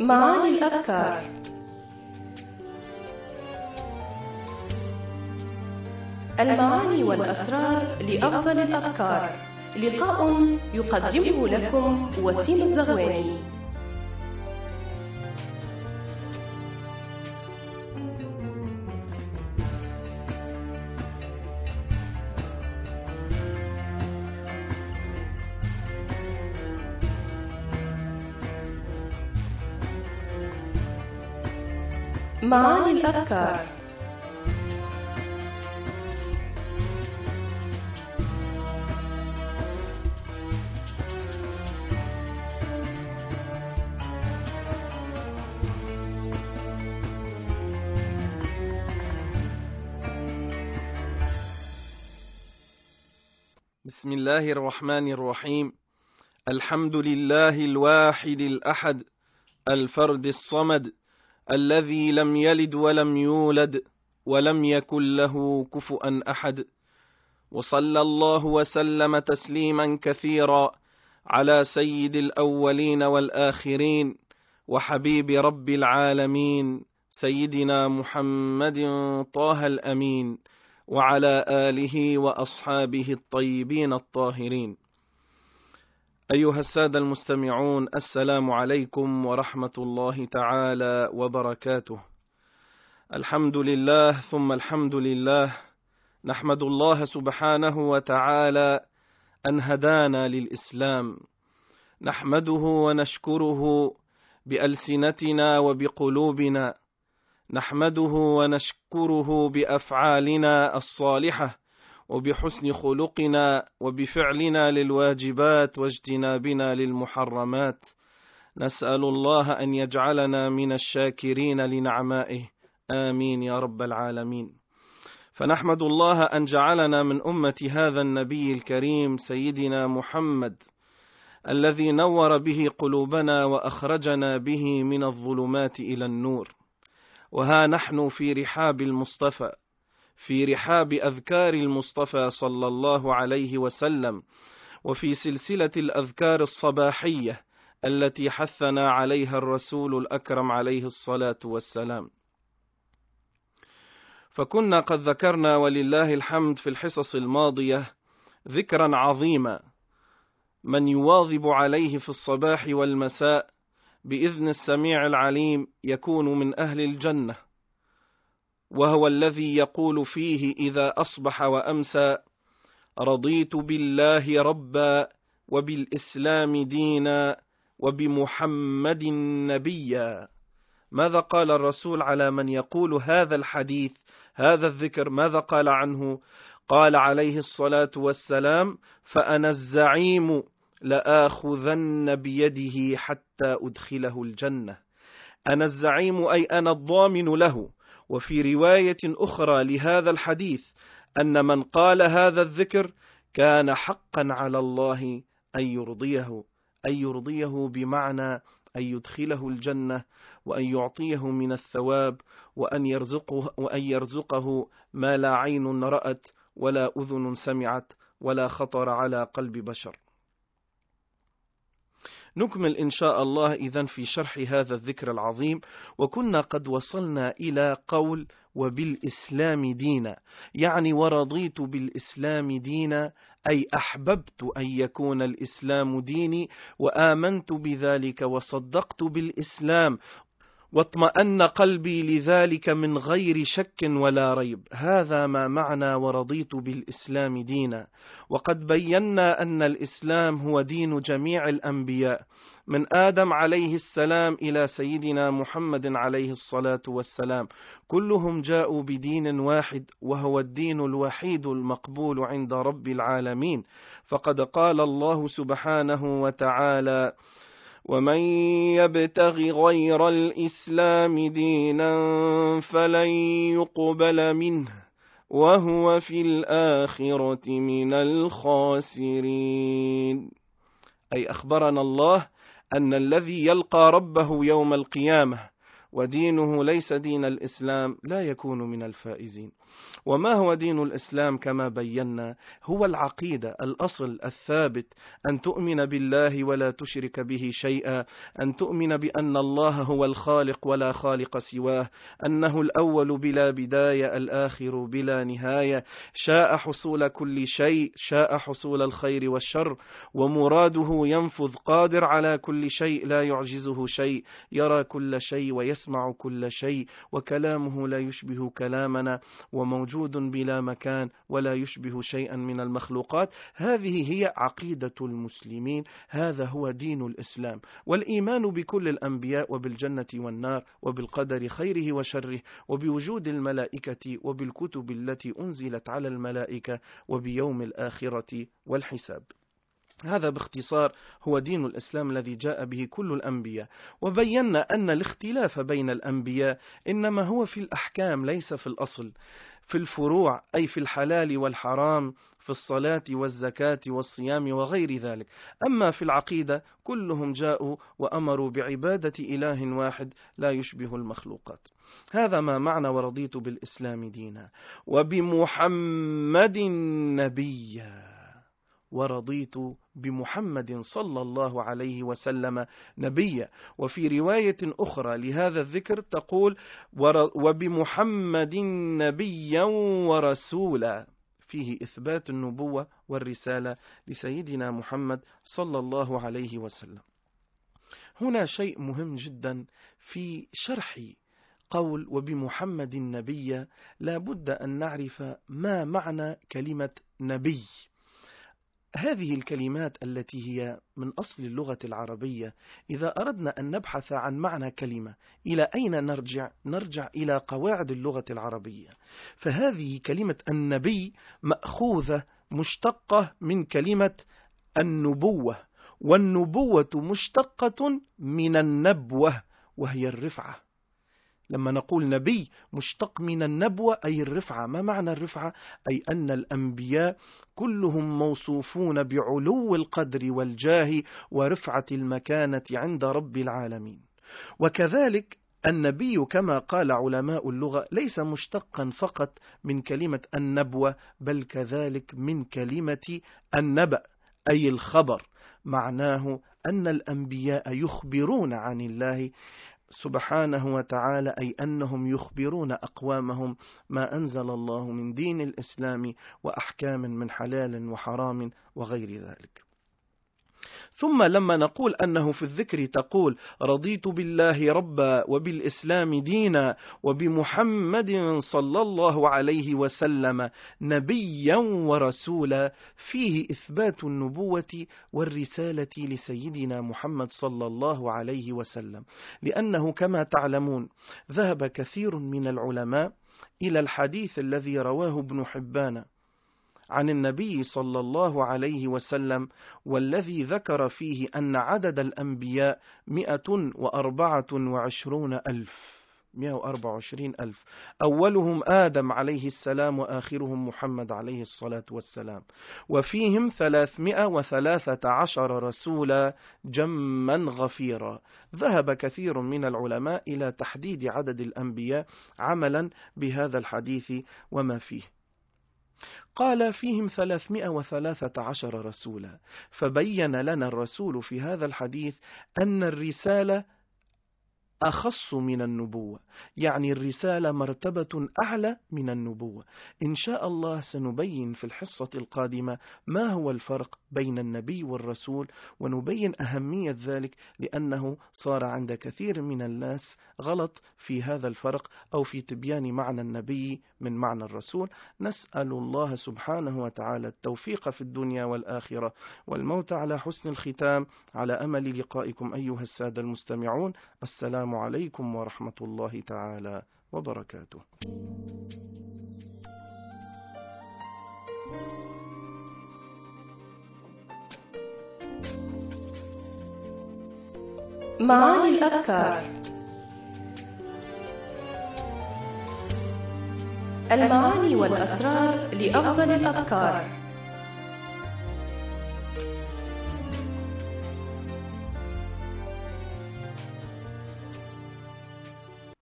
معاني الأفكار. المعاني والأسرار لأفضل الأفكار، لقاء يقدمه لكم وسيم الزغواني. معاني الأفكار. بسم الله الرحمن الرحيم. الحمد لله الواحد الأحد الفرد الصمد الذي لم يلد ولم يولد ولم يكن له كفؤا أحد، وصلى الله وسلم تسليما كثيرا على سيد الأولين والآخرين وحبيب رب العالمين سيدنا محمد طه الأمين، وعلى آله وأصحابه الطيبين الطاهرين. أيها السادة المستمعون، السلام عليكم ورحمة الله تعالى وبركاته. الحمد لله ثم الحمد لله، نحمد الله سبحانه وتعالى أن هدانا للإسلام، نحمده ونشكره بألسنتنا وبقلوبنا، نحمده ونشكره بأفعالنا الصالحة وبحسن خلقنا وبفعلنا للواجبات واجتنابنا للمحرمات. نسأل الله أن يجعلنا من الشاكرين لنعمائه، آمين يا رب العالمين. فنحمد الله أن جعلنا من أمة هذا النبي الكريم سيدنا محمد، الذي نور به قلوبنا وأخرجنا به من الظلمات إلى النور. وها نحن في رحاب المصطفى، في رحاب أذكار المصطفى صلى الله عليه وسلم، وفي سلسلة الأذكار الصباحية التي حثنا عليها الرسول الأكرم عليه الصلاة والسلام. فكنا قد ذكرنا ولله الحمد في الحصص الماضية ذكرا عظيما من يواظب عليه في الصباح والمساء بإذن السميع العليم يكون من أهل الجنة، وهو الذي يقول فيه إذا أصبح وأمسى: رضيت بالله ربا وبالإسلام دينا وبمحمد نبيا. ماذا قال الرسول على من يقول هذا الحديث، هذا الذكر؟ ماذا قال عنه؟ قال عليه الصلاة والسلام: فأنا الزعيم لآخذن بيده حتى أدخله الجنة. أنا الزعيم أي أنا الضامن له. وفي رواية أخرى لهذا الحديث أن من قال هذا الذكر كان حقا على الله أن يرضيه بمعنى أن يدخله الجنة، وأن يعطيه من الثواب، وأن يرزقه ما لا عين رأت ولا أذن سمعت ولا خطر على قلب بشر. نكمل إن شاء الله إذن في شرح هذا الذكر العظيم. وكنا قد وصلنا إلى قول وبالإسلام دينا، يعني ورضيت بالإسلام دينا، أي أحببت أن يكون الإسلام ديني، وآمنت بذلك وصدقت بالإسلام، واطمأن قلبي لذلك من غير شك ولا ريب. هذا ما معنى ورضيت بالإسلام دينا. وقد بينا أن الإسلام هو دين جميع الأنبياء من آدم عليه السلام إلى سيدنا محمد عليه الصلاة والسلام، كلهم جاءوا بدين واحد، وهو الدين الوحيد المقبول عند رب العالمين. فقد قال الله سبحانه وتعالى: ومن يبتغ غير الإسلام دينا فلن يقبل منه وهو في الآخرة من الخاسرين. أي أخبرنا الله أن الذي يلقى ربه يوم القيامة ودينه ليس دين الإسلام لا يكون من الفائزين. وما هو دين الإسلام كما بينا؟ هو العقيدة، الأصل الثابت، أن تؤمن بالله ولا تشرك به شيئا، أن تؤمن بأن الله هو الخالق ولا خالق سواه، أنه الأول بلا بداية، الآخر بلا نهاية، شاء حصول كل شيء، شاء حصول الخير والشر، ومراده ينفذ، قادر على كل شيء لا يعجزه شيء، يرى كل شيء ويسمع كل شيء، وكلامه لا يشبه كلامنا، وموجود بلا مكان ولا يشبه شيئا من المخلوقات. هذه هي عقيدة المسلمين، هذا هو دين الإسلام. والإيمان بكل الأنبياء وبالجنة والنار وبالقدر خيره وشره وبوجود الملائكة وبالكتب التي أنزلت على الملائكة وبيوم الآخرة والحساب. هذا باختصار هو دين الإسلام الذي جاء به كل الأنبياء. وبينا أن الاختلاف بين الأنبياء إنما هو في الأحكام ليس في الأصل، في الفروع أي في الحلال والحرام، في الصلاة والزكاة والصيام وغير ذلك. أما في العقيدة كلهم جاءوا وأمروا بعبادة إله واحد لا يشبه المخلوقات. هذا ما معنى ورضيت بالإسلام دينا وبمحمد نبيا. ورضيت بمحمد صلى الله عليه وسلم نبيا. وفي رواية أخرى لهذا الذكر تقول وبمحمد نبيا ورسولا، فيه إثبات النبوة والرسالة لسيدنا محمد صلى الله عليه وسلم. هنا شيء مهم جدا في شرح قول وبمحمد نبيا، لا بد أن نعرف ما معنى كلمة نبي. هذه الكلمات التي هي من أصل اللغة العربية، إذا أردنا أن نبحث عن معنى كلمة إلى أين نرجع؟ نرجع إلى قواعد اللغة العربية. فهذه كلمة النبي مأخوذة مشتقة من كلمة النبوة، والنبوة مشتقة من النبوة وهي الرفعة. لما نقول نبي مشتق من النبوة أي الرفعة. ما معنى الرفعة؟ أي أن الأنبياء كلهم موصوفون بعلو القدر والجاه ورفعة المكانة عند رب العالمين. وكذلك النبي كما قال علماء اللغة ليس مشتقا فقط من كلمة النبوة، بل كذلك من كلمة النبأ أي الخبر. معناه أن الأنبياء يخبرون عن الله سبحانه وتعالى، أي أنهم يخبرون أقوامهم ما أنزل الله من دين الإسلام وأحكام من حلال وحرام وغير ذلك. ثم لما نقول أنه في الذكر تقول رضيت بالله ربا وبالإسلام دينا وبمحمد صلى الله عليه وسلم نبيا ورسولا، فيه إثبات النبوة والرسالة لسيدنا محمد صلى الله عليه وسلم. لأنه كما تعلمون ذهب كثير من العلماء إلى الحديث الذي رواه ابن حبان عن النبي صلى الله عليه وسلم، والذي ذكر فيه أن عدد الأنبياء 124,000، أولهم آدم عليه السلام وآخرهم محمد عليه الصلاة والسلام، وفيهم 313 رسولا جما غفيرا. ذهب كثير من العلماء إلى تحديد عدد الأنبياء عملا بهذا الحديث وما فيه. قال فيهم 313 رسولا، فبين لنا الرسول في هذا الحديث أن الرسالة أخص من النبوة، يعني الرسالة مرتبة أعلى من النبوة. إن شاء الله سنبين في الحصة القادمة ما هو الفرق بين النبي والرسول، ونبين أهمية ذلك، لأنه صار عند كثير من الناس غلط في هذا الفرق أو في تبيان معنى النبي من معنى الرسول. نسأل الله سبحانه وتعالى التوفيق في الدنيا والآخرة والموت على حسن الختام، على أمل لقائكم أيها السادة المستمعون. السلام عليكم ورحمة الله تعالى وبركاته. معاني الأذكار. المعاني والأسرار لأفضل الأذكار.